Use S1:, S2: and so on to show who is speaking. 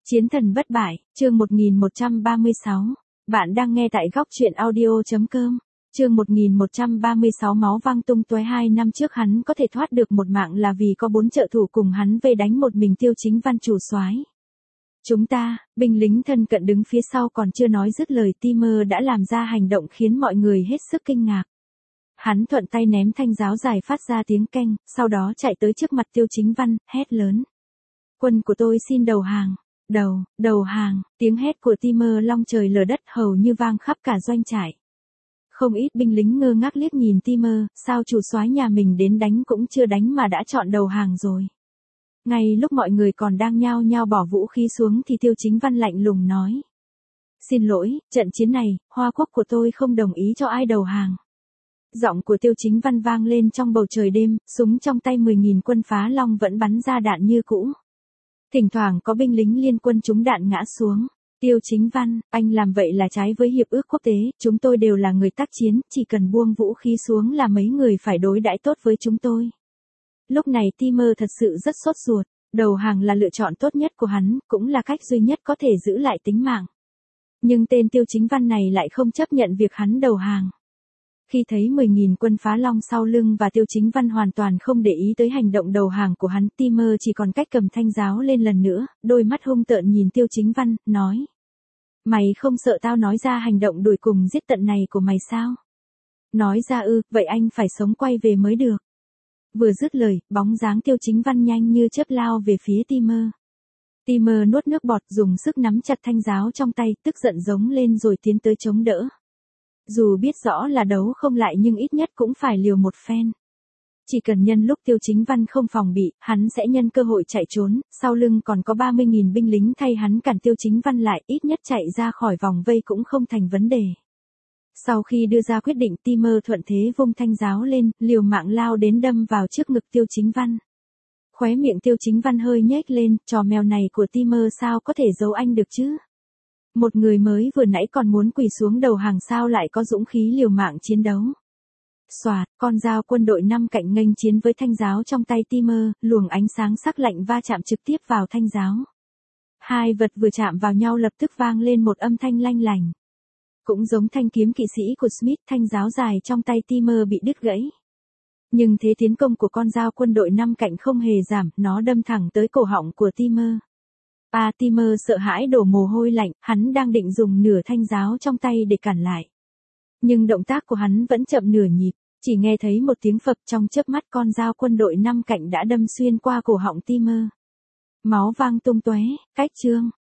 S1: Chiến thần bất bại, chương 1136. Bạn đang nghe tại góc truyện audio.com. Chương 1136 máu văng tung tóe. 2 năm trước hắn có thể thoát được một mạng là vì có 4 trợ thủ cùng hắn vây đánh một mình Tiêu Chính Văn chủ soái. Chúng ta, binh lính thân cận đứng phía sau còn chưa nói dứt lời, Timer đã làm ra hành động khiến mọi người hết sức kinh ngạc. Hắn thuận tay ném thanh giáo dài phát ra tiếng keng, sau đó chạy tới trước mặt Tiêu Chính Văn, hét lớn. Quân của tôi xin đầu hàng. Đầu hàng, tiếng hét của Timer long trời lở đất hầu như vang khắp cả doanh trại. Không ít binh lính ngơ ngác liếc nhìn Timer, sao chủ soái nhà mình đến đánh cũng chưa đánh mà đã chọn đầu hàng rồi. Ngay lúc mọi người còn đang nhao nhao bỏ vũ khí xuống thì Tiêu Chính Văn lạnh lùng nói. Xin lỗi, trận chiến này, Hoa Quốc của tôi không đồng ý cho ai đầu hàng. Giọng của Tiêu Chính Văn vang lên trong bầu trời đêm, súng trong tay 10.000 quân phá long vẫn bắn ra đạn như cũ. Thỉnh thoảng có binh lính liên quân trúng đạn ngã xuống. Tiêu Chính Văn, anh làm vậy là trái với hiệp ước quốc tế, chúng tôi đều là người tác chiến, chỉ cần buông vũ khí xuống là mấy người phải đối đãi tốt với chúng tôi. Lúc này Timer thật sự rất sốt ruột, đầu hàng là lựa chọn tốt nhất của hắn, cũng là cách duy nhất có thể giữ lại tính mạng. Nhưng tên Tiêu Chính Văn này lại không chấp nhận việc hắn đầu hàng. Khi thấy 10.000 quân phá long sau lưng và Tiêu Chính Văn hoàn toàn không để ý tới hành động đầu hàng của hắn, Timer chỉ còn cách cầm thanh giáo lên lần nữa, đôi mắt hung tợn nhìn Tiêu Chính Văn, nói. Mày không sợ tao nói ra hành động đuổi cùng giết tận này của mày sao? Nói ra ư, vậy anh phải sống quay về mới được. Vừa dứt lời, bóng dáng Tiêu Chính Văn nhanh như chớp lao về phía Timer. Timer nuốt nước bọt dùng sức nắm chặt thanh giáo trong tay, tức giận giống lên rồi tiến tới chống đỡ. Dù biết rõ là đấu không lại nhưng ít nhất cũng phải liều một phen. Chỉ cần nhân lúc Tiêu Chính Văn không phòng bị, hắn sẽ nhân cơ hội chạy trốn, sau lưng còn có 30.000 binh lính thay hắn cản Tiêu Chính Văn lại, ít nhất chạy ra khỏi vòng vây cũng không thành vấn đề. Sau khi đưa ra quyết định, Timer thuận thế vung thanh giáo lên, liều mạng lao đến đâm vào trước ngực Tiêu Chính Văn. Khóe miệng Tiêu Chính Văn hơi nhếch lên, trò mèo này của Timer sao có thể giấu anh được chứ? Một người mới vừa nãy còn muốn quỳ xuống đầu hàng sao lại có dũng khí liều mạng chiến đấu. Xoạt, con dao quân đội 5 cạnh nghênh chiến với thanh giáo trong tay Timer, luồng ánh sáng sắc lạnh va chạm trực tiếp vào thanh giáo. Hai vật vừa chạm vào nhau lập tức vang lên một âm thanh lanh lành. Cũng giống thanh kiếm kỵ sĩ của Smith, thanh giáo dài trong tay Timer bị đứt gãy. Nhưng thế tiến công của con dao quân đội 5 cạnh không hề giảm, nó đâm thẳng tới cổ họng của Timer. Timer sợ hãi đổ mồ hôi lạnh, hắn đang định dùng nửa thanh giáo trong tay để cản lại. Nhưng động tác của hắn vẫn chậm nửa nhịp, chỉ nghe thấy một tiếng phập, trong chớp mắt con dao quân đội 5 cạnh đã đâm xuyên qua cổ họng Timer. Máu vang tung tóe, cách chương.